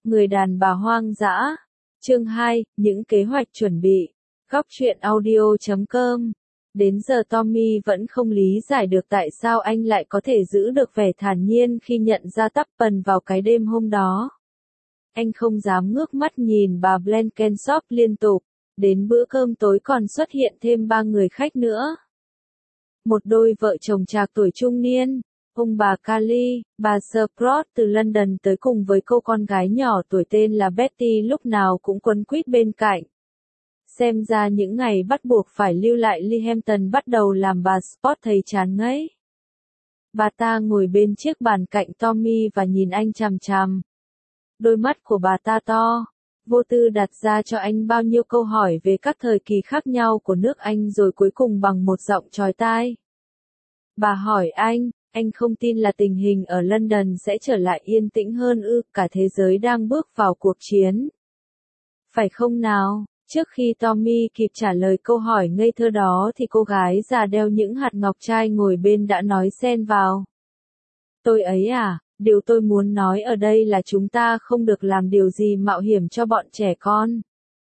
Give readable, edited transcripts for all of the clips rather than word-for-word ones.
Người đàn bà hoang dã. Chương 2, những kế hoạch chuẩn bị. Góc truyện audio.com. Đến giờ Tommy vẫn không lý giải được tại sao anh lại có thể giữ được vẻ thản nhiên khi nhận ra Tuppen vào cái đêm hôm đó. Anh không dám ngước mắt nhìn bà Blenkinsop liên tục. Đến bữa cơm tối còn xuất hiện thêm 3 người khách nữa. Một đôi vợ chồng trạc tuổi trung niên, ông bà Carly, bà Sprout từ London tới cùng với cô con gái nhỏ tuổi tên là Betty lúc nào cũng quấn quýt bên cạnh. Xem ra những ngày bắt buộc phải lưu lại Lehampton bắt đầu làm bà Spot thấy chán ngấy. Bà ta ngồi bên chiếc bàn cạnh Tommy và nhìn anh chằm chằm. Đôi mắt của bà ta to, vô tư đặt ra cho anh bao nhiêu câu hỏi về các thời kỳ khác nhau của nước Anh rồi cuối cùng bằng một giọng chói tai. Bà hỏi anh không tin là tình hình ở London sẽ trở lại yên tĩnh hơn ư, cả thế giới đang bước vào cuộc chiến. Phải không nào? Trước khi Tommy kịp trả lời câu hỏi ngây thơ đó thì cô gái già đeo những hạt ngọc trai ngồi bên đã nói xen vào. Tôi ấy à, điều tôi muốn nói ở đây là chúng ta không được làm điều gì mạo hiểm cho bọn trẻ con.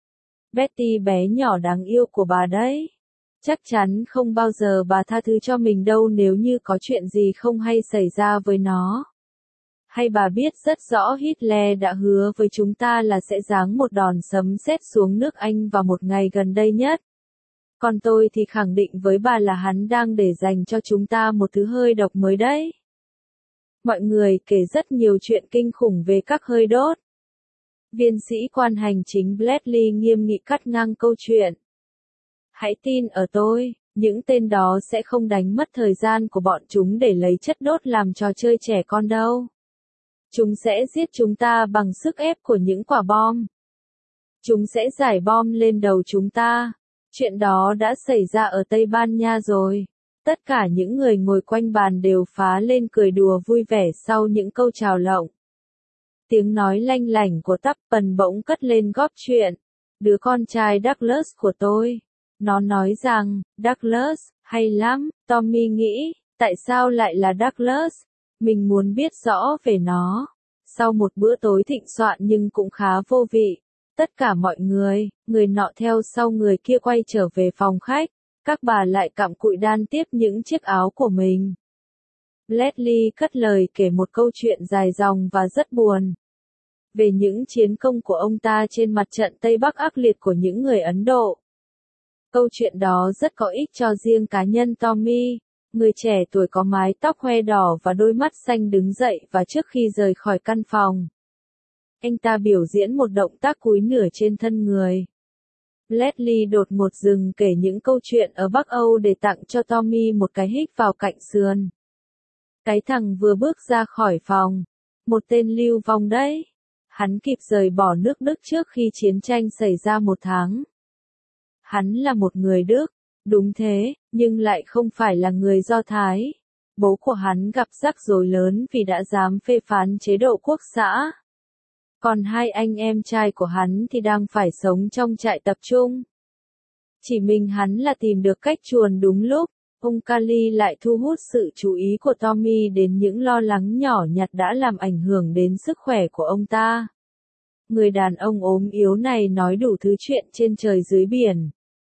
Betty bé nhỏ đáng yêu của bà đấy. Chắc chắn không bao giờ bà tha thứ cho mình đâu nếu như có chuyện gì không hay xảy ra với nó. Hay bà biết rất rõ Hitler đã hứa với chúng ta là sẽ giáng một đòn sấm sét xuống nước Anh vào một ngày gần đây nhất. Còn tôi thì khẳng định với bà là hắn đang để dành cho chúng ta một thứ hơi độc mới đấy. Mọi người kể rất nhiều chuyện kinh khủng về các hơi đốt. Viên sĩ quan hành chính Bradley nghiêm nghị cắt ngang câu chuyện. Hãy tin ở tôi, những tên đó sẽ không đánh mất thời gian của bọn chúng để lấy chất đốt làm trò chơi trẻ con đâu. Chúng sẽ giết chúng ta bằng sức ép của những quả bom. Chúng sẽ rải bom lên đầu chúng ta. Chuyện đó đã xảy ra ở Tây Ban Nha rồi. Tất cả những người ngồi quanh bàn đều phá lên cười đùa vui vẻ sau những câu chào lộng. Tiếng nói lanh lảnh của Tuppen bỗng cất lên góp chuyện. Đứa con trai Douglas của tôi. Nó nói rằng, Douglas, hay lắm, Tommy nghĩ, tại sao lại là Douglas? Mình muốn biết rõ về nó. Sau một bữa tối thịnh soạn nhưng cũng khá vô vị. Tất cả mọi người nọ theo sau người kia quay trở về phòng khách. Các bà lại cặm cụi đan tiếp những chiếc áo của mình. Bradley cất lời kể một câu chuyện dài dòng và rất buồn. Về những chiến công của ông ta trên mặt trận Tây Bắc ác liệt của những người Ấn Độ. Câu chuyện đó rất có ích cho riêng cá nhân Tommy. Người trẻ tuổi có mái tóc hoe đỏ và đôi mắt xanh đứng dậy và trước khi rời khỏi căn phòng. Anh ta biểu diễn một động tác cúi nửa trên thân người. Bradley đột ngột dừng kể những câu chuyện ở Bắc Âu để tặng cho Tommy một cái hích vào cạnh sườn. Cái thằng vừa bước ra khỏi phòng. Một tên lưu vong đấy. Hắn kịp rời bỏ nước Đức trước khi chiến tranh xảy ra 1 tháng. Hắn là một người Đức. Đúng thế, nhưng lại không phải là người Do Thái. Bố của hắn gặp rắc rối lớn vì đã dám phê phán chế độ quốc xã. Còn 2 anh em trai của hắn thì đang phải sống trong trại tập trung. Chỉ mình hắn là tìm được cách chuồn đúng lúc. Ông Carly lại thu hút sự chú ý của Tommy đến những lo lắng nhỏ nhặt đã làm ảnh hưởng đến sức khỏe của ông ta. Người đàn ông ốm yếu này nói đủ thứ chuyện trên trời dưới biển.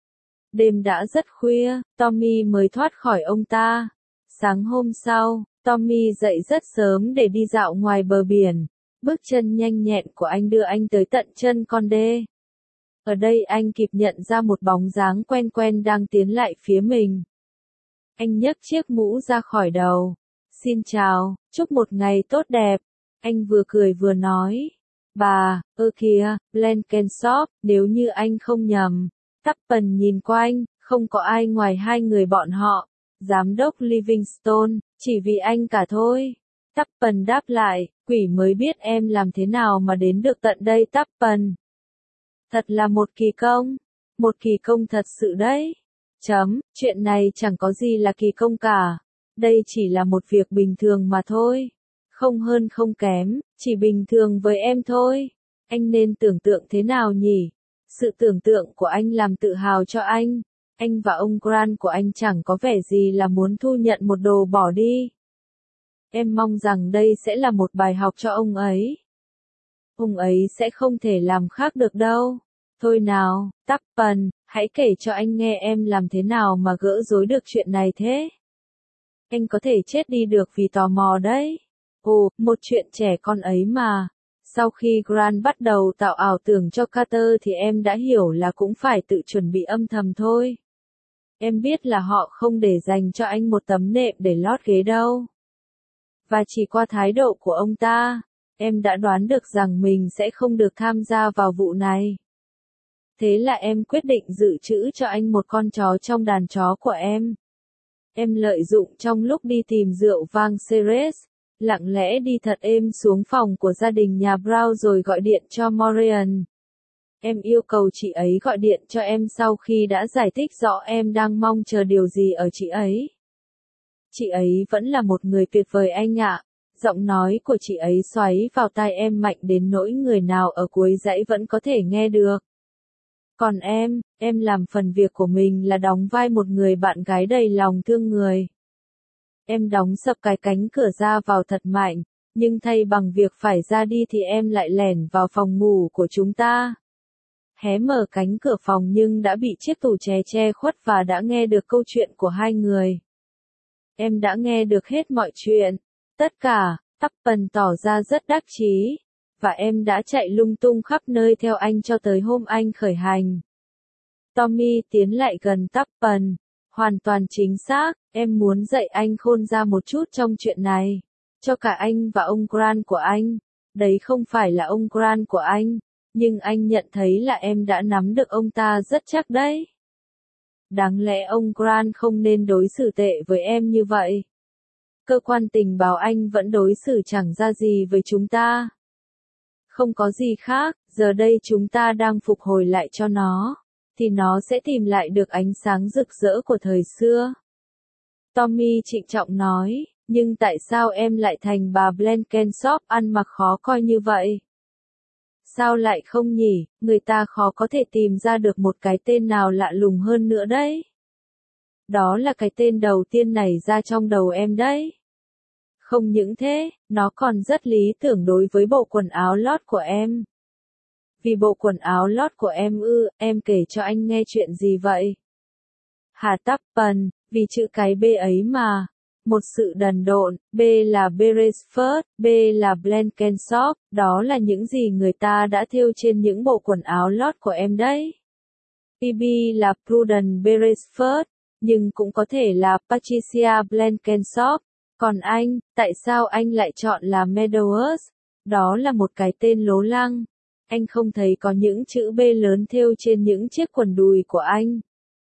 Đêm đã rất khuya, Tommy mới thoát khỏi ông ta. Sáng hôm sau, Tommy dậy rất sớm để đi dạo ngoài bờ biển. Bước chân nhanh nhẹn của anh đưa anh tới tận chân con đê. Ở đây anh kịp nhận ra một bóng dáng quen quen đang tiến lại phía mình. Anh nhấc chiếc mũ ra khỏi đầu. Xin chào, chúc một ngày tốt đẹp. Anh vừa cười vừa nói. Bà, kìa, Blenkinsop, nếu như anh không nhầm. Tuppen nhìn quanh, không có ai ngoài 2 người bọn họ. Giám đốc Livingstone, chỉ vì anh cả thôi. Tuppen đáp lại, quỷ mới biết em làm thế nào mà đến được tận đây Tuppen. Thật là một kỳ công. Một kỳ công thật sự đấy. Chuyện này chẳng có gì là kỳ công cả. Đây chỉ là một việc bình thường mà thôi. Không hơn không kém, chỉ bình thường với em thôi. Anh nên tưởng tượng thế nào nhỉ? Sự tưởng tượng của anh làm tự hào cho anh. Anh và ông Grant của anh chẳng có vẻ gì là muốn thu nhận một đồ bỏ đi. Em mong rằng đây sẽ là một bài học cho ông ấy. Ông ấy sẽ không thể làm khác được đâu. Thôi nào, Tappen, hãy kể cho anh nghe em làm thế nào mà gỡ rối được chuyện này thế. Anh có thể chết đi được vì tò mò đấy. Ồ, một chuyện trẻ con ấy mà. Sau khi Grant bắt đầu tạo ảo tưởng cho Carter thì em đã hiểu là cũng phải tự chuẩn bị âm thầm thôi. Em biết là họ không để dành cho anh một tấm nệm để lót ghế đâu. Và chỉ qua thái độ của ông ta, em đã đoán được rằng mình sẽ không được tham gia vào vụ này. Thế là em quyết định dự trữ cho anh một con chó trong đàn chó của em. Em lợi dụng trong lúc đi tìm rượu vang Ceres, lặng lẽ đi thật êm xuống phòng của gia đình nhà Brown rồi gọi điện cho Morian. Em yêu cầu chị ấy gọi điện cho em sau khi đã giải thích rõ em đang mong chờ điều gì ở chị ấy. Chị ấy vẫn là một người tuyệt vời anh ạ. Giọng nói của chị ấy xoáy vào tai em mạnh đến nỗi người nào ở cuối dãy vẫn có thể nghe được. Còn em làm phần việc của mình là đóng vai một người bạn gái đầy lòng thương người. Em đóng sập cái cánh cửa ra vào thật mạnh, nhưng thay bằng việc phải ra đi thì em lại lẻn vào phòng ngủ của chúng ta. Hé mở cánh cửa phòng nhưng đã bị chiếc tủ che khuất và đã nghe được câu chuyện của hai người. Em đã nghe được hết mọi chuyện, tất cả. Tappen tỏ ra rất đắc chí, và em đã chạy lung tung khắp nơi theo anh cho tới hôm anh khởi hành. Tommy tiến lại gần Tappen, hoàn toàn chính xác, em muốn dạy anh khôn ra một chút trong chuyện này, cho cả anh và ông Grant của anh. Đấy không phải là ông Grant của anh, nhưng anh nhận thấy là em đã nắm được ông ta rất chắc đấy. Đáng lẽ ông Grant không nên đối xử tệ với em như vậy. Cơ quan tình báo Anh vẫn đối xử chẳng ra gì với chúng ta. Không có gì khác, giờ đây chúng ta đang phục hồi lại cho nó, thì nó sẽ tìm lại được ánh sáng rực rỡ của thời xưa. Tommy trịnh trọng nói, nhưng tại sao em lại thành bà Blenkinsop ăn mặc khó coi như vậy? Sao lại không nhỉ, người ta khó có thể tìm ra được một cái tên nào lạ lùng hơn nữa đấy. Đó là cái tên đầu tiên nảy ra trong đầu em đấy. Không những thế, nó còn rất lý tưởng đối với bộ quần áo lót của em. Vì bộ quần áo lót của em kể cho anh nghe chuyện gì vậy? Hà Tappen, vì chữ cái B ấy mà. Một sự đần độn, B là Beresford, B là Blenkinsop, đó là những gì người ta đã thêu trên những bộ quần áo lót của em đấy. PB là Prudence Beresford, nhưng cũng có thể là Patricia Blenkinsop. Còn anh, tại sao anh lại chọn là Meadows? Đó là một cái tên lố lăng. Anh không thấy có những chữ B lớn thêu trên những chiếc quần đùi của anh.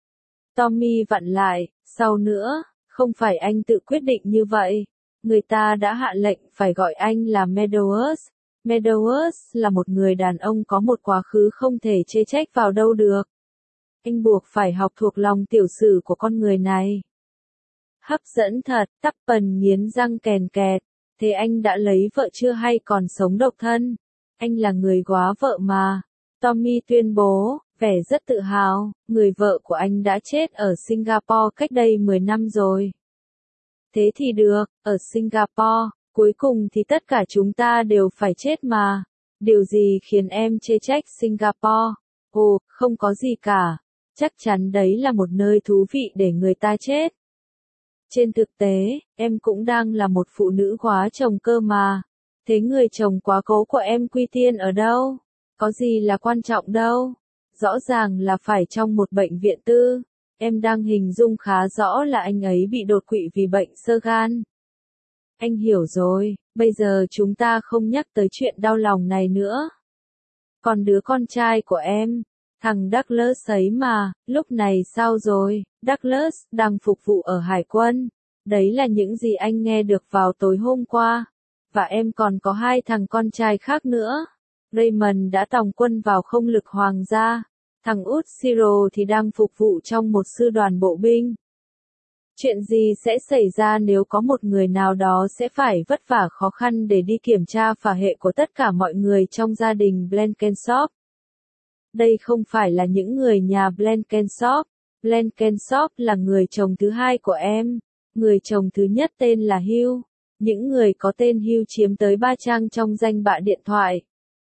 Tommy vặn lại, sau nữa, không phải anh tự quyết định như vậy. Người ta đã hạ lệnh phải gọi anh là Meadows. Meadows là một người đàn ông có một quá khứ không thể chê trách vào đâu được. Anh buộc phải học thuộc lòng tiểu sử của con người này. Hấp dẫn thật, Tappen nghiến răng kèn kẹt. Thế anh đã lấy vợ chưa hay còn sống độc thân? Anh là người góa vợ mà. Tommy tuyên bố, vẻ rất tự hào, người vợ của anh đã chết ở Singapore cách đây 10 năm rồi. Thế thì được, ở Singapore, cuối cùng thì tất cả chúng ta đều phải chết mà. Điều gì khiến em chê trách Singapore? Ồ, không có gì cả. Chắc chắn đấy là một nơi thú vị để người ta chết. Trên thực tế, em cũng đang là một phụ nữ góa chồng cơ mà. Thế người chồng quá cố của em Quy Tiên ở đâu? Có gì là quan trọng đâu. Rõ ràng là phải trong một bệnh viện tư. Em đang hình dung khá rõ là anh ấy bị đột quỵ vì bệnh xơ gan. Anh hiểu rồi, bây giờ chúng ta không nhắc tới chuyện đau lòng này nữa. Còn đứa con trai của em, thằng Douglas ấy mà, lúc này sao rồi? Douglas đang phục vụ ở Hải quân. Đấy là những gì anh nghe được vào tối hôm qua. Và em còn có 2 thằng con trai khác nữa. Raymond đã tòng quân vào không lực hoàng gia. Thằng út Cyril thì đang phục vụ trong một sư đoàn bộ binh. Chuyện gì sẽ xảy ra nếu có một người nào đó sẽ phải vất vả khó khăn để đi kiểm tra phả hệ của tất cả mọi người trong gia đình Blenkinsop? Đây không phải là những người nhà Blenkinsop. Blenkinsop là người chồng thứ hai của em. Người chồng thứ nhất tên là Hugh. Những người có tên Hugh chiếm tới 3 trang trong danh bạ điện thoại.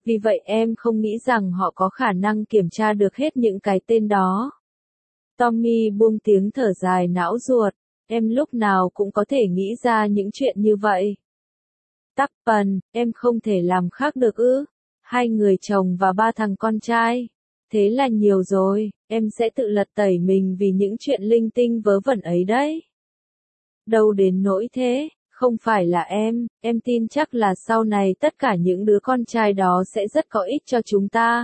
Vì vậy em không nghĩ rằng họ có khả năng kiểm tra được hết những cái tên đó. Tommy buông tiếng thở dài não ruột. Em lúc nào cũng có thể nghĩ ra những chuyện như vậy. Tuppen, em không thể làm khác được ư? 2 người chồng và 3 thằng con trai. Thế là nhiều rồi, em sẽ tự lật tẩy mình vì những chuyện linh tinh vớ vẩn ấy đấy. Đâu đến nỗi thế, không phải là em tin chắc là sau này tất cả những đứa con trai đó sẽ rất có ích cho chúng ta.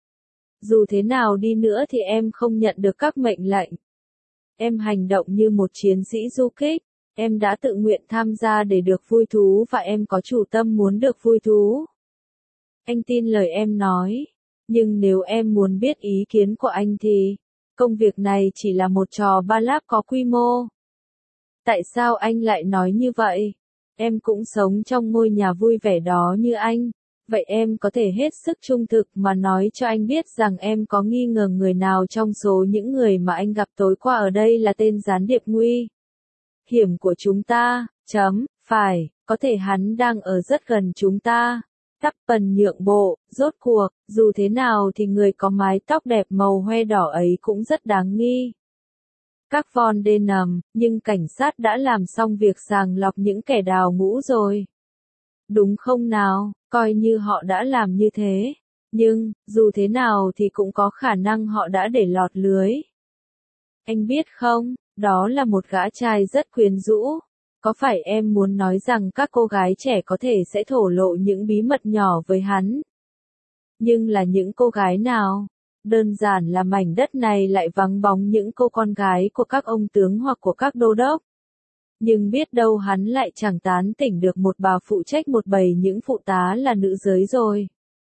Dù thế nào đi nữa thì em không nhận được các mệnh lệnh. Em hành động như một chiến sĩ du kích, em đã tự nguyện tham gia để được vui thú và em có chủ tâm muốn được vui thú. Anh tin lời em nói, nhưng nếu em muốn biết ý kiến của anh thì, công việc này chỉ là một trò ballad có quy mô. Tại sao anh lại nói như vậy? Em cũng sống trong ngôi nhà vui vẻ đó như anh. Vậy em có thể hết sức trung thực mà nói cho anh biết rằng em có nghi ngờ người nào trong số những người mà anh gặp tối qua ở đây là tên gián điệp nguy hiểm của chúng ta, phải, có thể hắn đang ở rất gần chúng ta. Tuppen nhượng bộ, rốt cuộc, dù thế nào thì người có mái tóc đẹp màu hoe đỏ ấy cũng rất đáng nghi. Các von Denham, nhưng cảnh sát đã làm xong việc sàng lọc những kẻ đào ngũ rồi. Đúng không nào, coi như họ đã làm như thế. Nhưng, dù thế nào thì cũng có khả năng họ đã để lọt lưới. Anh biết không, đó là một gã trai rất quyến rũ. Có phải em muốn nói rằng các cô gái trẻ có thể sẽ thổ lộ những bí mật nhỏ với hắn? Nhưng là những cô gái nào? Đơn giản là mảnh đất này lại vắng bóng những cô con gái của các ông tướng hoặc của các đô đốc. Nhưng biết đâu hắn lại chẳng tán tỉnh được một bà phụ trách một bầy những phụ tá là nữ giới rồi.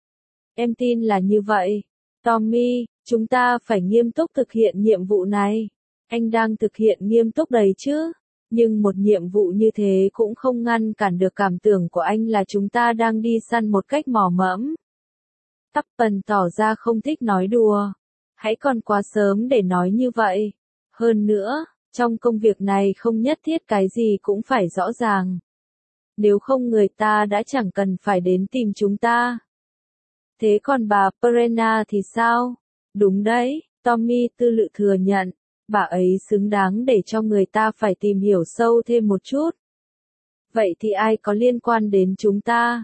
Em tin là như vậy. Tommy, chúng ta phải nghiêm túc thực hiện nhiệm vụ này. Anh đang thực hiện nghiêm túc đấy chứ. Nhưng một nhiệm vụ như thế cũng không ngăn cản được cảm tưởng của anh là chúng ta đang đi săn một cách mò mẫm. Tuppen tỏ ra không thích nói đùa. Hãy còn quá sớm để nói như vậy. Hơn nữa, trong công việc này không nhất thiết cái gì cũng phải rõ ràng. Nếu không người ta đã chẳng cần phải đến tìm chúng ta. Thế còn bà Perenna thì sao? Đúng đấy, Tommy tư lự thừa nhận. Bà ấy xứng đáng để cho người ta phải tìm hiểu sâu thêm một chút. Vậy thì ai có liên quan đến chúng ta?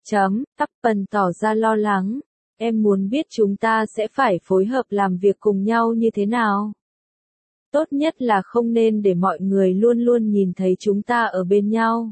Tuppen tỏ ra lo lắng. Em muốn biết chúng ta sẽ phải phối hợp làm việc cùng nhau như thế nào? Tốt nhất là không nên để mọi người luôn luôn nhìn thấy chúng ta ở bên nhau.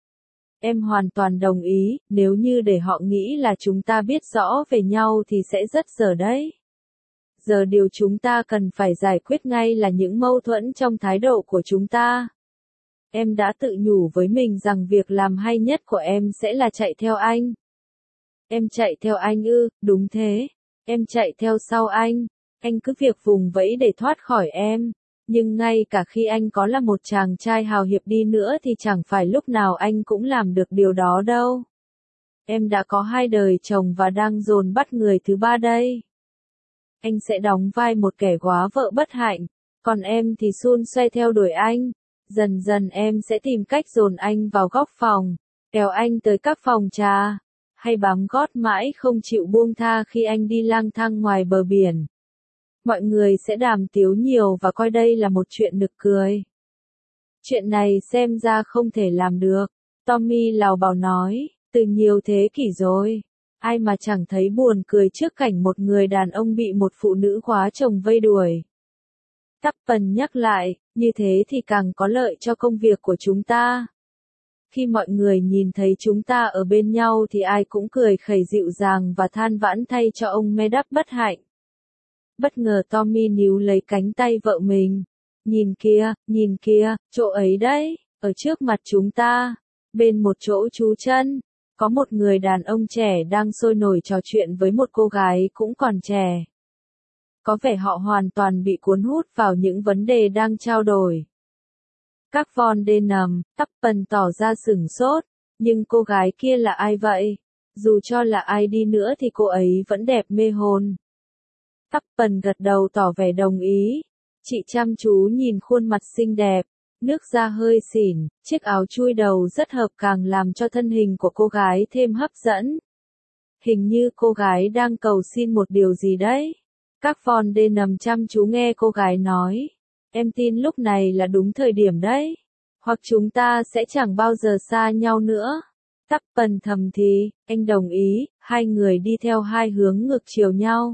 Em hoàn toàn đồng ý, nếu như để họ nghĩ là chúng ta biết rõ về nhau thì sẽ rất dở đấy. Giờ điều chúng ta cần phải giải quyết ngay là những mâu thuẫn trong thái độ của chúng ta. Em đã tự nhủ với mình rằng việc làm hay nhất của em sẽ là chạy theo anh. Em chạy theo anh ư, đúng thế. Em chạy theo sau anh cứ việc vùng vẫy để thoát khỏi em. Nhưng ngay cả khi anh có là một chàng trai hào hiệp đi nữa thì chẳng phải lúc nào anh cũng làm được điều đó đâu. Em đã có 2 đời chồng và đang dồn bắt người thứ 3 đây. Anh sẽ đóng vai một kẻ góa vợ bất hạnh, còn em thì xun xoe theo đuổi anh. Dần dần em sẽ tìm cách dồn anh vào góc phòng, kéo anh tới các phòng trà, hay bám gót mãi không chịu buông tha khi anh đi lang thang ngoài bờ biển. Mọi người sẽ đàm tiếu nhiều và coi đây là một chuyện nực cười. Chuyện này xem ra không thể làm được. Tommy lào bào nói, từ nhiều thế kỷ rồi. Ai mà chẳng thấy buồn cười trước cảnh một người đàn ông bị một phụ nữ khóa chồng vây đuổi. Tuppen nhắc lại, như thế thì càng có lợi cho công việc của chúng ta. Khi mọi người nhìn thấy chúng ta ở bên nhau thì ai cũng cười khẩy dịu dàng và than vãn thay cho ông Medap bất hạnh. Bất ngờ Tommy níu lấy cánh tay vợ mình. Nhìn kìa, chỗ ấy đấy, ở trước mặt chúng ta, bên một chỗ trú chân, có một người đàn ông trẻ đang sôi nổi trò chuyện với một cô gái cũng còn trẻ. Có vẻ họ hoàn toàn bị cuốn hút vào những vấn đề đang trao đổi. Các von Denham, Tuppen tỏ ra sửng sốt, nhưng cô gái kia là ai vậy? Dù cho là ai đi nữa thì cô ấy vẫn đẹp mê hồn. Tuppen gật đầu tỏ vẻ đồng ý. Chị chăm chú nhìn khuôn mặt xinh đẹp, nước da hơi xỉn, chiếc áo chui đầu rất hợp càng làm cho thân hình của cô gái thêm hấp dẫn. Hình như cô gái đang cầu xin một điều gì đấy. Các Von D nằm chăm chú nghe cô gái nói. Em tin lúc này là đúng thời điểm đấy. Hoặc chúng ta sẽ chẳng bao giờ xa nhau nữa. Tappen thầm thì, anh đồng ý, hai người đi theo hai hướng ngược chiều nhau.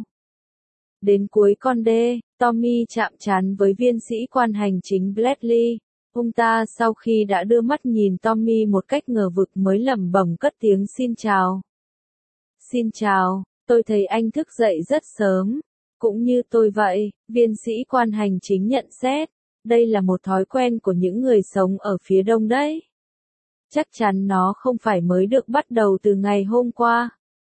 Đến cuối con đê, Tommy chạm trán với viên sĩ quan hành chính Bradley. Ông ta sau khi đã đưa mắt nhìn Tommy một cách ngờ vực mới lẩm bẩm cất tiếng xin chào. Xin chào, tôi thấy anh thức dậy rất sớm. Cũng như tôi vậy, viên sĩ quan hành chính nhận xét. Đây là một thói quen của những người sống ở phía đông đấy. Chắc chắn nó không phải mới được bắt đầu từ ngày hôm qua.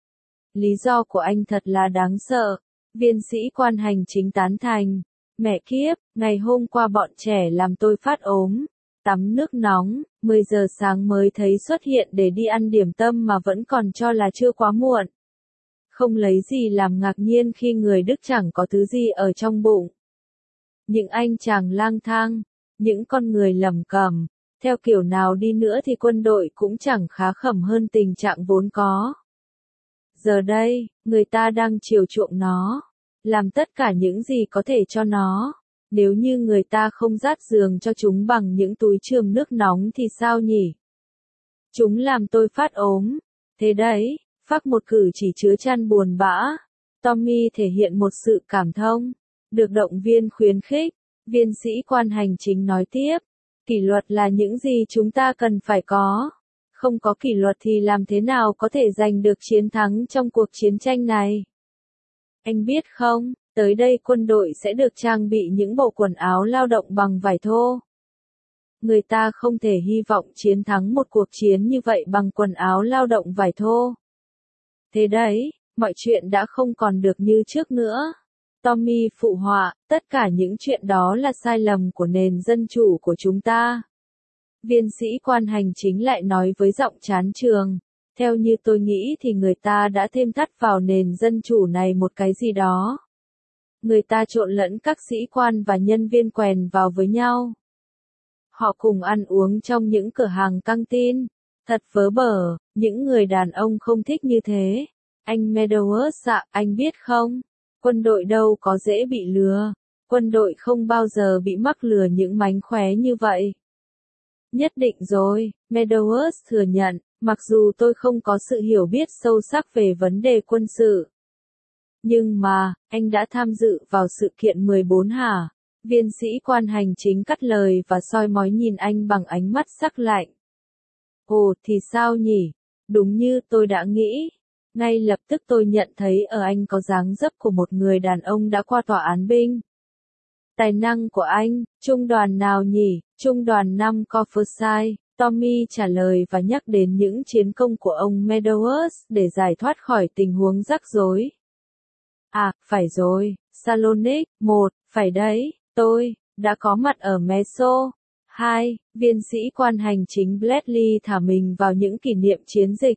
Lý do của anh thật là đáng sợ. Viên sĩ quan hành chính tán thành. Mẹ kiếp, ngày hôm qua bọn trẻ làm tôi phát ốm. Tắm nước nóng, 10 giờ sáng mới thấy xuất hiện để đi ăn điểm tâm mà vẫn còn cho là chưa quá muộn. Không lấy gì làm ngạc nhiên khi người Đức chẳng có thứ gì ở trong bụng. Những anh chàng lang thang, những con người lầm cẩm, theo kiểu nào đi nữa thì quân đội cũng chẳng khá khẩm hơn tình trạng vốn có. Giờ đây, người ta đang chiều chuộng nó, làm tất cả những gì có thể cho nó. Nếu như người ta không dát giường cho chúng bằng những túi chườm nước nóng thì sao nhỉ? Chúng làm tôi phát ốm. Thế đấy, phác một cử chỉ chứa chan buồn bã. Tommy thể hiện một sự cảm thông. Được động viên khuyến khích, viên sĩ quan hành chính nói tiếp. Kỷ luật là những gì chúng ta cần phải có. Không có kỷ luật thì làm thế nào có thể giành được chiến thắng trong cuộc chiến tranh này? Anh biết không, tới đây quân đội sẽ được trang bị những bộ quần áo lao động bằng vải thô. Người ta không thể hy vọng chiến thắng một cuộc chiến như vậy bằng quần áo lao động vải thô. Thế đấy, mọi chuyện đã không còn được như trước nữa. Tommy phụ họa, tất cả những chuyện đó là sai lầm của nền dân chủ của chúng ta. Viên sĩ quan hành chính lại nói với giọng chán chường. Theo như tôi nghĩ thì người ta đã thêm thắt vào nền dân chủ này một cái gì đó. Người ta trộn lẫn các sĩ quan và nhân viên quèn vào với nhau. Họ cùng ăn uống trong những cửa hàng căng tin. Thật vớ bở, những người đàn ông không thích như thế. Anh Meadows ạ, anh biết không? Quân đội đâu có dễ bị lừa. Quân đội không bao giờ bị mắc lừa những mánh khóe như vậy. Nhất định rồi, Meadows thừa nhận, mặc dù tôi không có sự hiểu biết sâu sắc về vấn đề quân sự. Nhưng mà, anh đã tham dự vào sự kiện 14 hả? Viên sĩ quan hành chính cắt lời và soi mói nhìn anh bằng ánh mắt sắc lạnh. Ồ, thì sao nhỉ? Đúng như tôi đã nghĩ. Ngay lập tức tôi nhận thấy ở anh có dáng dấp của một người đàn ông đã qua tòa án binh. Tài năng của anh, trung đoàn nào nhỉ? Trung đoàn 5 Cofferside. Tommy trả lời và nhắc đến những chiến công của ông Meadows để giải thoát khỏi tình huống rắc rối. À, phải rồi, Salonic, 1, phải đấy, tôi đã có mặt ở Meso. 2. Viên sĩ quan hành chính Bradley thả mình vào những kỷ niệm chiến dịch.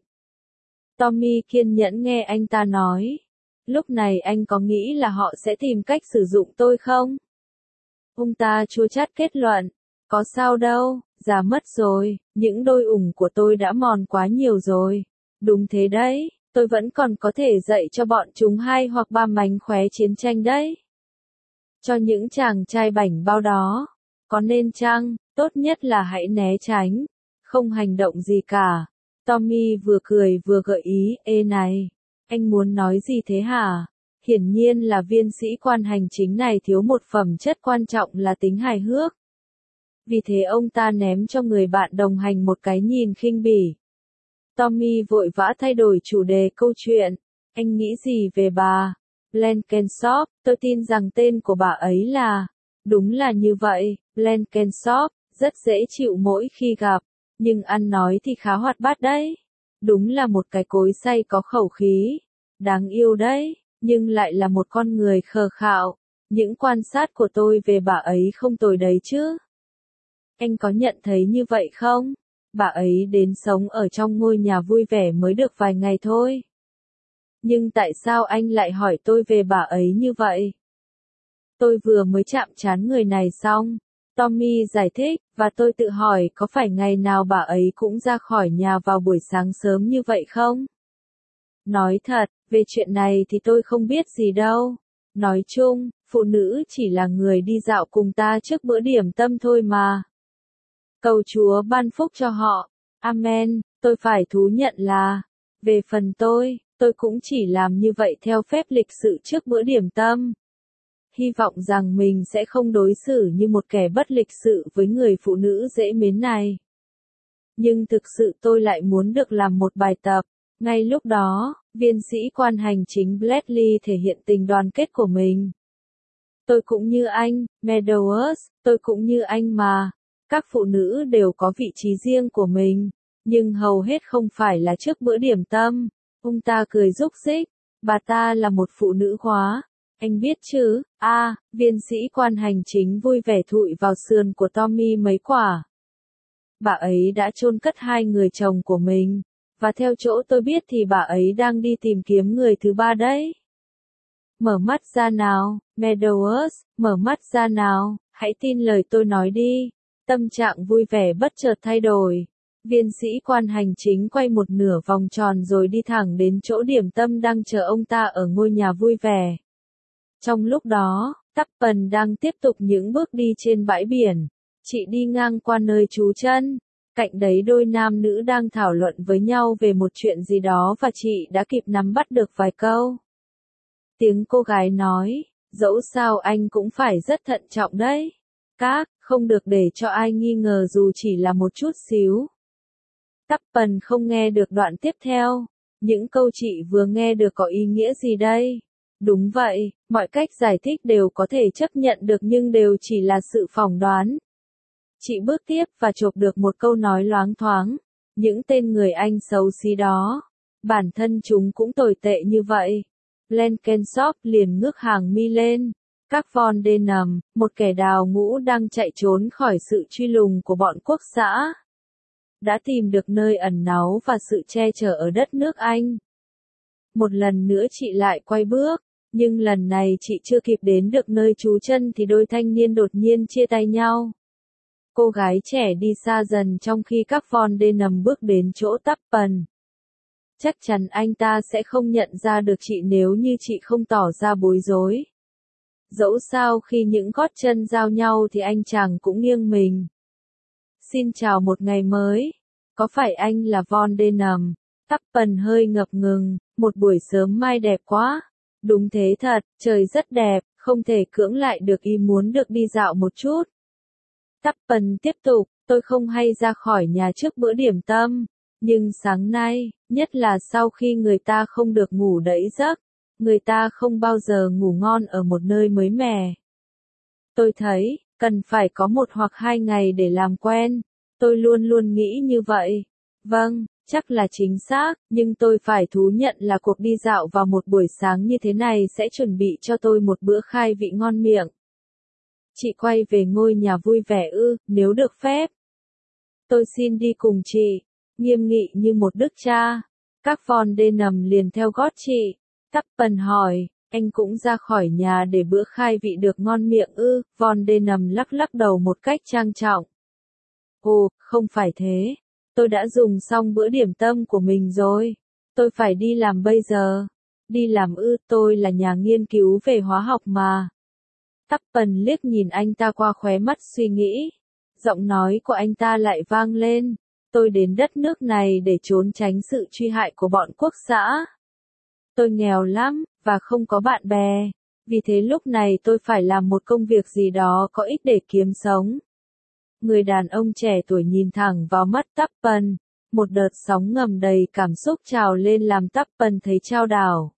Tommy kiên nhẫn nghe anh ta nói. Lúc này anh có nghĩ là họ sẽ tìm cách sử dụng tôi không? Ông ta chua chát kết luận. Có sao đâu, già mất rồi, những đôi ủng của tôi đã mòn quá nhiều rồi. Đúng thế đấy, tôi vẫn còn có thể dạy cho bọn chúng 2 hoặc 3 mánh khóe chiến tranh đấy. Cho những chàng trai bảnh bao đó. Có nên chăng, tốt nhất là hãy né tránh. Không hành động gì cả. Tommy vừa cười vừa gợi ý, ê này, anh muốn nói gì thế hả? Hiển nhiên là viên sĩ quan hành chính này thiếu một phẩm chất quan trọng là tính hài hước. Vì thế ông ta ném cho người bạn đồng hành một cái nhìn khinh bỉ. Tommy vội vã thay đổi chủ đề câu chuyện. Anh nghĩ gì về bà Blenkinsop? Tôi tin rằng tên của bà ấy là... Đúng là như vậy, Blenkinsop, rất dễ chịu mỗi khi gặp. Nhưng ăn nói thì khá hoạt bát đấy. Đúng là một cái cối xay có khẩu khí. Đáng yêu đấy, nhưng lại là một con người khờ khạo. Những quan sát của tôi về bà ấy không tồi đấy chứ. Anh có nhận thấy như vậy không? Bà ấy đến sống ở trong ngôi nhà vui vẻ mới được vài ngày thôi. Nhưng tại sao anh lại hỏi tôi về bà ấy như vậy? Tôi vừa mới chạm trán người này xong. Tommy giải thích, và tôi tự hỏi có phải ngày nào bà ấy cũng ra khỏi nhà vào buổi sáng sớm như vậy không? Nói thật, về chuyện này thì tôi không biết gì đâu. Nói chung, phụ nữ chỉ là người đi dạo cùng ta trước bữa điểm tâm thôi mà. Cầu Chúa ban phúc cho họ. Amen, tôi phải thú nhận là, về phần tôi cũng chỉ làm như vậy theo phép lịch sự trước bữa điểm tâm. Hy vọng rằng mình sẽ không đối xử như một kẻ bất lịch sự với người phụ nữ dễ mến này. Nhưng thực sự tôi lại muốn được làm một bài tập. Ngay lúc đó, viên sĩ quan hành chính Bradley thể hiện tình đoàn kết của mình. Tôi cũng như anh, Meadows, tôi cũng như anh mà. Các phụ nữ đều có vị trí riêng của mình, nhưng hầu hết không phải là trước bữa điểm tâm. Ông ta cười rúc rích, bà ta là một phụ nữ khóa. Anh biết chứ, viên sĩ quan hành chính vui vẻ thụi vào sườn của Tommy mấy quả. Bà ấy đã chôn cất hai người chồng của mình, và theo chỗ tôi biết thì bà ấy đang đi tìm kiếm người thứ ba đấy. Mở mắt ra nào, Meadows, mở mắt ra nào, hãy tin lời tôi nói đi. Tâm trạng vui vẻ bất chợt thay đổi. Viên sĩ quan hành chính quay một nửa vòng tròn rồi đi thẳng đến chỗ điểm tâm đang chờ ông ta ở ngôi nhà vui vẻ. Trong lúc đó, Tuppen đang tiếp tục những bước đi trên bãi biển. Chị đi ngang qua nơi trú chân. Cạnh đấy đôi nam nữ đang thảo luận với nhau về một chuyện gì đó và chị đã kịp nắm bắt được vài câu. Tiếng cô gái nói, dẫu sao anh cũng phải rất thận trọng đấy. Không được để cho ai nghi ngờ dù chỉ là một chút xíu. Tuppen không nghe được đoạn tiếp theo. Những câu chị vừa nghe được có ý nghĩa gì đây? Đúng vậy, mọi cách giải thích đều có thể chấp nhận được nhưng đều chỉ là sự phỏng đoán. Chị bước tiếp và chộp được một câu nói loáng thoáng. Những tên người Anh xấu xí đó, bản thân chúng cũng tồi tệ như vậy. Blenkinsop liền ngước hàng mi lên. Các Von Denham, một kẻ đào ngũ đang chạy trốn khỏi sự truy lùng của bọn quốc xã, đã tìm được nơi ẩn náu và sự che chở ở đất nước Anh. Một lần nữa chị lại quay bước, nhưng lần này chị chưa kịp đến được nơi trú chân thì đôi thanh niên đột nhiên chia tay nhau. Cô gái trẻ đi xa dần trong khi các Von Denham bước đến chỗ Tuppen. Chắc chắn anh ta sẽ không nhận ra được chị nếu như chị không tỏ ra bối rối. Dẫu sao khi những gót chân giao nhau thì anh chàng cũng nghiêng mình. Xin chào một ngày mới. Có phải anh là Von Denham? Tuppen hơi ngập ngừng, một buổi sớm mai đẹp quá. Đúng thế thật, trời rất đẹp, không thể cưỡng lại được ý muốn được đi dạo một chút. Tuppen tiếp tục, tôi không hay ra khỏi nhà trước bữa điểm tâm. Nhưng sáng nay, nhất là sau khi người ta không được ngủ đẫy giấc, người ta không bao giờ ngủ ngon ở một nơi mới mẻ. Tôi thấy, cần phải có 1 hoặc 2 ngày để làm quen. Tôi luôn luôn nghĩ như vậy. Vâng, chắc là chính xác, nhưng tôi phải thú nhận là cuộc đi dạo vào một buổi sáng như thế này sẽ chuẩn bị cho tôi một bữa khai vị ngon miệng. Chị quay về ngôi nhà vui vẻ nếu được phép. Tôi xin đi cùng chị, nghiêm nghị như một đức cha. Các Von Denham liền theo gót chị. Tuppen hỏi, anh cũng ra khỏi nhà để bữa khai vị được ngon miệng Von Denham lắc lắc đầu một cách trang trọng. Ồ, không phải thế. Tôi đã dùng xong bữa điểm tâm của mình rồi. Tôi phải đi làm bây giờ. Đi làm tôi là nhà nghiên cứu về hóa học mà. Tuppen liếc nhìn anh ta qua khóe mắt suy nghĩ. Giọng nói của anh ta lại vang lên. Tôi đến đất nước này để trốn tránh sự truy hại của bọn quốc xã. Tôi nghèo lắm, và không có bạn bè. Vì thế lúc này tôi phải làm một công việc gì đó có ích để kiếm sống. Người đàn ông trẻ tuổi nhìn thẳng vào mắt Tuppen. Một đợt sóng ngầm đầy cảm xúc trào lên làm Tuppen thấy chao đảo.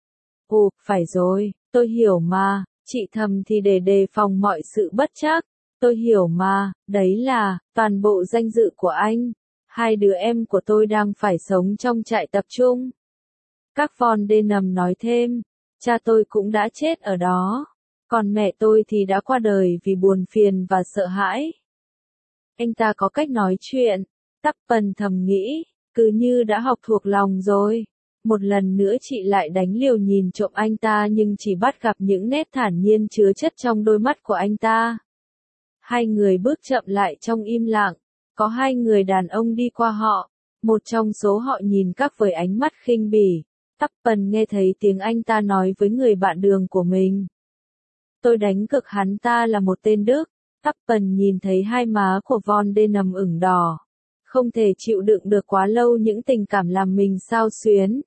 Ồ, phải rồi, tôi hiểu mà. Chị thầm thì để đề phòng mọi sự bất trắc. Tôi hiểu mà, đấy là, toàn bộ danh dự của anh. 2 đứa em của tôi đang phải sống trong trại tập trung. Các Von Denham nói thêm, cha tôi cũng đã chết ở đó. Còn mẹ tôi thì đã qua đời vì buồn phiền và sợ hãi. Anh ta có cách nói chuyện. Tuppen thầm nghĩ, cứ như đã học thuộc lòng rồi. Một lần nữa chị lại đánh liều nhìn trộm anh ta nhưng chỉ bắt gặp những nét thản nhiên chứa chất trong đôi mắt của anh ta. 2 người bước chậm lại trong im lặng. Có 2 người đàn ông đi qua họ. Một trong số họ nhìn các với ánh mắt khinh bỉ. Tuppen nghe thấy tiếng anh ta nói với người bạn đường của mình. Tôi đánh cực hắn ta là một tên Đức. Tuppen nhìn thấy hai má của Von Denham ửng đỏ. Không thể chịu đựng được quá lâu những tình cảm làm mình xao xuyến.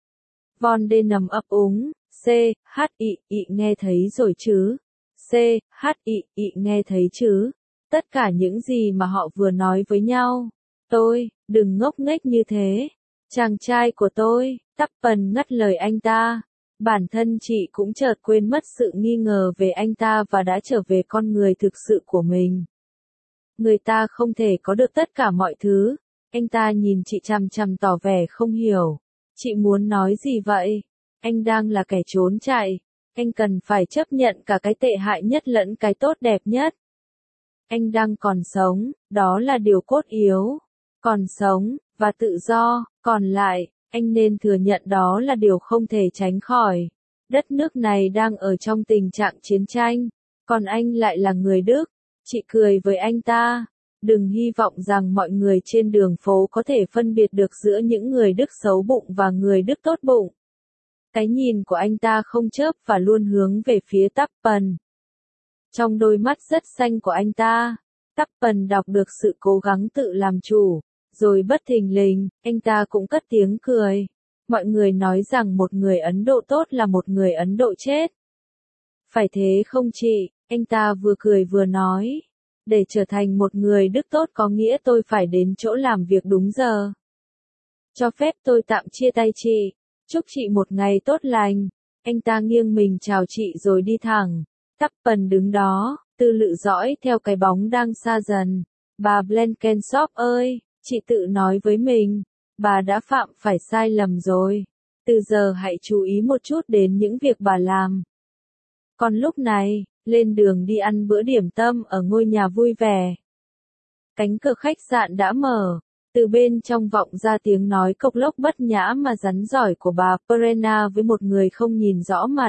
Von Denham ấp úng, C.H.I.I. nghe thấy rồi chứ? C.H.I.I. nghe thấy chứ? Tất cả những gì mà họ vừa nói với nhau. Tôi, đừng ngốc nghếch như thế. Chàng trai của tôi, Tuppen ngắt lời anh ta. Bản thân chị cũng chợt quên mất sự nghi ngờ về anh ta và đã trở về con người thực sự của mình. Người ta không thể có được tất cả mọi thứ. Anh ta nhìn chị chằm chằm tỏ vẻ không hiểu. Chị muốn nói gì vậy? Anh đang là kẻ trốn chạy. Anh cần phải chấp nhận cả cái tệ hại nhất lẫn cái tốt đẹp nhất. Anh đang còn sống, đó là điều cốt yếu. Còn sống, và tự do, còn lại, anh nên thừa nhận đó là điều không thể tránh khỏi. Đất nước này đang ở trong tình trạng chiến tranh, còn anh lại là người Đức. Chị cười với anh ta. Đừng hy vọng rằng mọi người trên đường phố có thể phân biệt được giữa những người Đức xấu bụng và người Đức tốt bụng. Cái nhìn của anh ta không chớp và luôn hướng về phía Tuppen. Trong đôi mắt rất xanh của anh ta, Tuppen đọc được sự cố gắng tự làm chủ, rồi bất thình lình, anh ta cũng cất tiếng cười. Mọi người nói rằng một người Ấn Độ tốt là một người Ấn Độ chết. Phải thế không chị? Anh ta vừa cười vừa nói. Để trở thành một người Đức tốt có nghĩa tôi phải đến chỗ làm việc đúng giờ. Cho phép tôi tạm chia tay chị. Chúc chị một ngày tốt lành. Anh ta nghiêng mình chào chị rồi đi thẳng. Tuppen đứng đó, tư lự dõi theo cái bóng đang xa dần. Bà Blenkinsop ơi, chị tự nói với mình, bà đã phạm phải sai lầm rồi. Từ giờ hãy chú ý một chút đến những việc bà làm. Còn lúc này, lên đường đi ăn bữa điểm tâm ở ngôi nhà vui vẻ. Cánh cửa khách sạn đã mở. Từ bên trong vọng ra tiếng nói cộc lốc bất nhã mà rắn giỏi của bà Perena với một người không nhìn rõ mặt.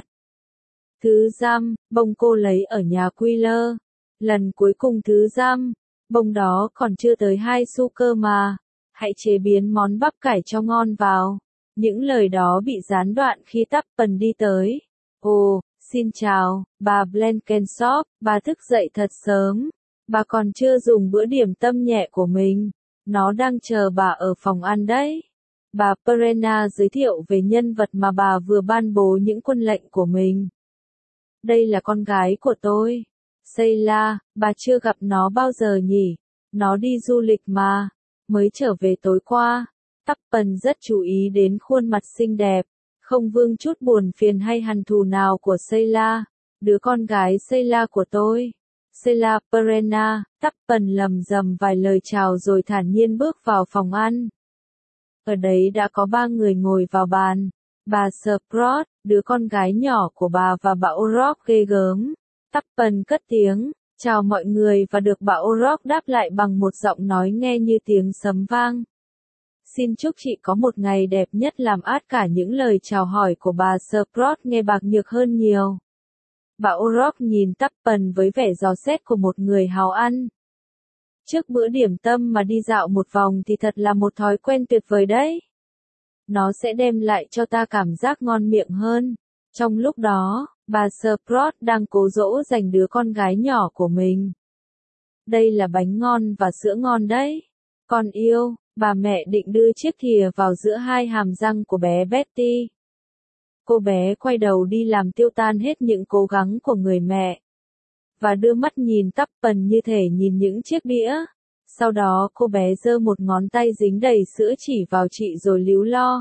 Thứ giam, bông cô lấy ở nhà Quiller. Lần cuối cùng thứ giam, bông đó còn chưa tới 2 xu cơ mà. Hãy chế biến món bắp cải cho ngon vào. Những lời đó bị gián đoạn khi Tuppen đi tới. Ồ, xin chào, bà Blenkinsop, bà thức dậy thật sớm. Bà còn chưa dùng bữa điểm tâm nhẹ của mình. Nó đang chờ bà ở phòng ăn đấy. Bà Perena giới thiệu về nhân vật mà bà vừa ban bố những quân lệnh của mình. Đây là con gái của tôi. Sheila, bà chưa gặp nó bao giờ nhỉ? Nó đi du lịch mà. Mới trở về tối qua. Tuppen rất chú ý đến khuôn mặt xinh đẹp. Không vương chút buồn phiền hay hằn thù nào của Sheila. Đứa con gái Sheila của tôi. Sheila Perena, Tuppen lầm rầm vài lời chào rồi thản nhiên bước vào phòng ăn. Ở đấy đã có 3 người ngồi vào bàn. Bà Sprout, đứa con gái nhỏ của bà và bà O'Rourke ghê gớm. Tuppen cất tiếng, chào mọi người và được bà O'Rourke đáp lại bằng một giọng nói nghe như tiếng sấm vang. Xin chúc chị có một ngày đẹp nhất làm át cả những lời chào hỏi của bà Sprout nghe bạc nhược hơn nhiều. Bà O'Rourke nhìn Tuppen với vẻ dò xét của một người háo ăn. Trước bữa điểm tâm mà đi dạo một vòng thì thật là một thói quen tuyệt vời đấy. Nó sẽ đem lại cho ta cảm giác ngon miệng hơn. Trong lúc đó, bà Sprout đang cố dỗ dành đứa con gái nhỏ của mình. Đây là bánh ngon và sữa ngon đấy. Con yêu, bà mẹ định đưa chiếc thìa vào giữa hai hàm răng của bé Betty. Cô bé quay đầu đi làm tiêu tan hết những cố gắng của người mẹ. Và đưa mắt nhìn Tuppen như thể nhìn những chiếc đĩa. Sau đó cô bé giơ một ngón tay dính đầy sữa chỉ vào chị rồi líu lo.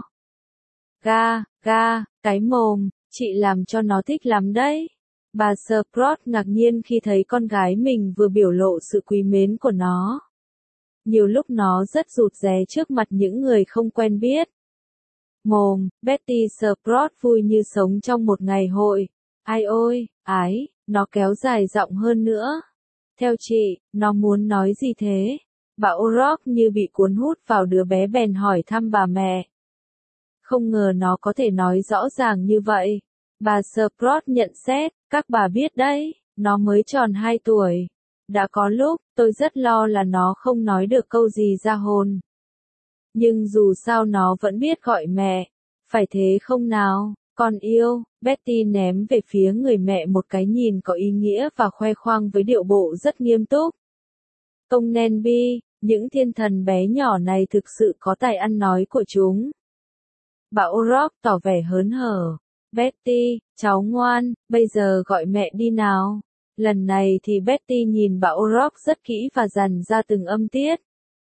Ga, cái mồm, chị làm cho nó thích lắm đấy. Bà Sprout ngạc nhiên khi thấy con gái mình vừa biểu lộ sự quý mến của nó. Nhiều lúc nó rất rụt rè trước mặt những người không quen biết. Mồm, Betty Sprout vui như sống trong một ngày hội. Ai ôi, ái, nó kéo dài giọng hơn nữa. Theo chị, nó muốn nói gì thế? Bà O'Rourke như bị cuốn hút vào đứa bé bèn hỏi thăm bà mẹ. Không ngờ nó có thể nói rõ ràng như vậy. Bà Sprout nhận xét, các bà biết đấy, nó mới tròn 2 tuổi. Đã có lúc, tôi rất lo là nó không nói được câu gì ra hồn. Nhưng dù sao nó vẫn biết gọi mẹ. Phải thế không nào, con yêu? Betty ném về phía người mẹ một cái nhìn có ý nghĩa và khoe khoang với điệu bộ rất nghiêm túc. Ông Nenby, những thiên thần bé nhỏ này thực sự có tài ăn nói của chúng. Bà O'Rourke tỏ vẻ hớn hở. Betty, cháu ngoan, bây giờ gọi mẹ đi nào. Lần này thì Betty nhìn bà O'Rourke rất kỹ và dằn ra từng âm tiết.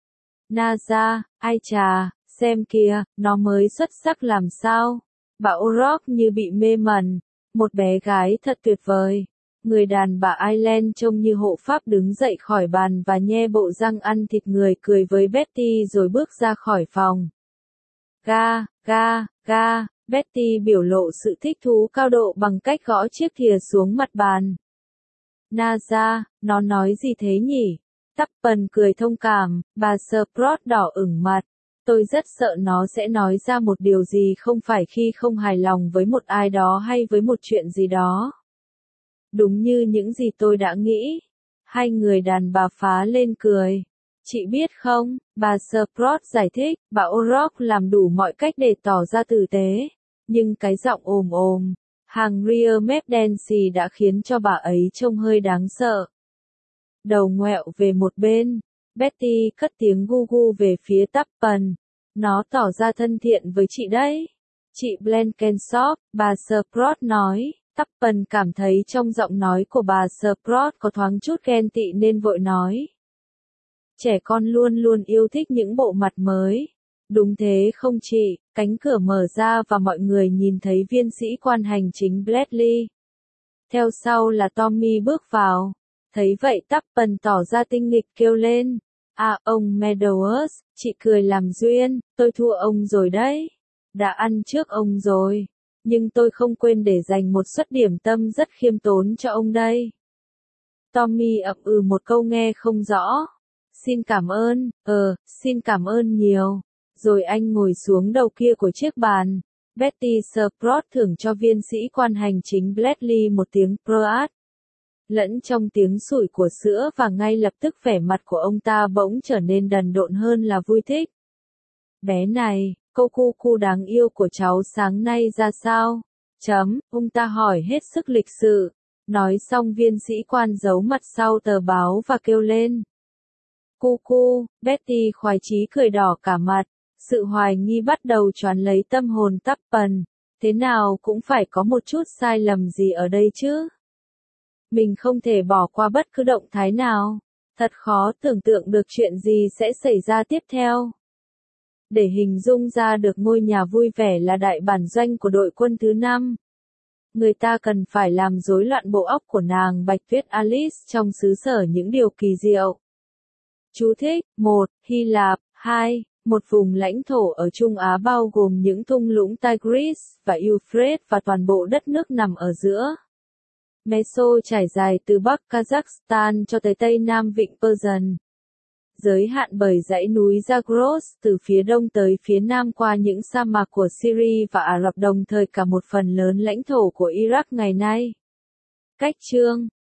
Naza, ai chà, xem kìa, nó mới xuất sắc làm sao. Bà O'Rourke như bị mê mẩn. Một bé gái thật tuyệt vời. Người đàn bà Ireland trông như hộ pháp đứng dậy khỏi bàn và nhe bộ răng ăn thịt người cười với Betty rồi bước ra khỏi phòng. Ga, ga, ga, Betty biểu lộ sự thích thú cao độ bằng cách gõ chiếc thìa xuống mặt bàn. Naza, nó nói gì thế nhỉ? Tuppen cười thông cảm, bà Sprout đỏ ửng mặt. Tôi rất sợ nó sẽ nói ra một điều gì không phải khi không hài lòng với một ai đó hay với một chuyện gì đó. Đúng như những gì tôi đã nghĩ. Hai người đàn bà phá lên cười. Chị biết không, bà Sprout giải thích, bà O'Rourke làm đủ mọi cách để tỏ ra tử tế. Nhưng cái giọng ồm ồm, hàng rear mép đen xì đã khiến cho bà ấy trông hơi đáng sợ. Đầu ngoẹo về một bên, Betty cất tiếng gu gu về phía Tuppen. Nó tỏ ra thân thiện với chị đấy. Chị Blenkinsop, bà Sprout nói. Tuppen cảm thấy trong giọng nói của bà Sprout có thoáng chút ghen tị nên vội nói. Trẻ con luôn luôn yêu thích những bộ mặt mới. Đúng thế không chị? Cánh cửa mở ra và mọi người nhìn thấy viên sĩ quan hành chính Bradley. Theo sau là Tommy bước vào. Thấy vậy Tuppen tỏ ra tinh nghịch kêu lên. À ông Meadows, chị cười làm duyên, tôi thua ông rồi đấy. Đã ăn trước ông rồi. Nhưng tôi không quên để dành một suất điểm tâm rất khiêm tốn cho ông đây. Tommy ậm ừ một câu nghe không rõ. Xin cảm ơn, xin cảm ơn nhiều. Rồi anh ngồi xuống đầu kia của chiếc bàn. Betty Sprout thưởng cho viên sĩ quan hành chính Bradley một tiếng proat. Lẫn trong tiếng sủi của sữa và ngay lập tức vẻ mặt của ông ta bỗng trở nên đần độn hơn là vui thích. Bé này, cô cu cu đáng yêu của cháu sáng nay ra sao? Ông ta hỏi hết sức lịch sự. Nói xong viên sĩ quan giấu mặt sau tờ báo và kêu lên. Cu cu, Betty khoái chí cười đỏ cả mặt. Sự hoài nghi bắt đầu choán lấy tâm hồn Tuppen. Thế nào cũng phải có một chút sai lầm gì ở đây chứ? Mình không thể bỏ qua bất cứ động thái nào. Thật khó tưởng tượng được chuyện gì sẽ xảy ra tiếp theo. Để hình dung ra được ngôi nhà vui vẻ là đại bản doanh của đội quân thứ 5. Người ta cần phải làm rối loạn bộ óc của nàng Bạch Tuyết Alice trong xứ sở những điều kỳ diệu. Chú thích: 1. Hy Lạp. 2. Một vùng lãnh thổ ở Trung Á bao gồm những thung lũng Tigris và Euphrates và toàn bộ đất nước nằm ở giữa. Meso trải dài từ Bắc Kazakhstan cho tới Tây Nam Vịnh Persian. Giới hạn bởi dãy núi Zagros từ phía đông tới phía nam qua những sa mạc của Syria và Ả Rập đồng thời cả một phần lớn lãnh thổ của Iraq ngày nay. Cách chương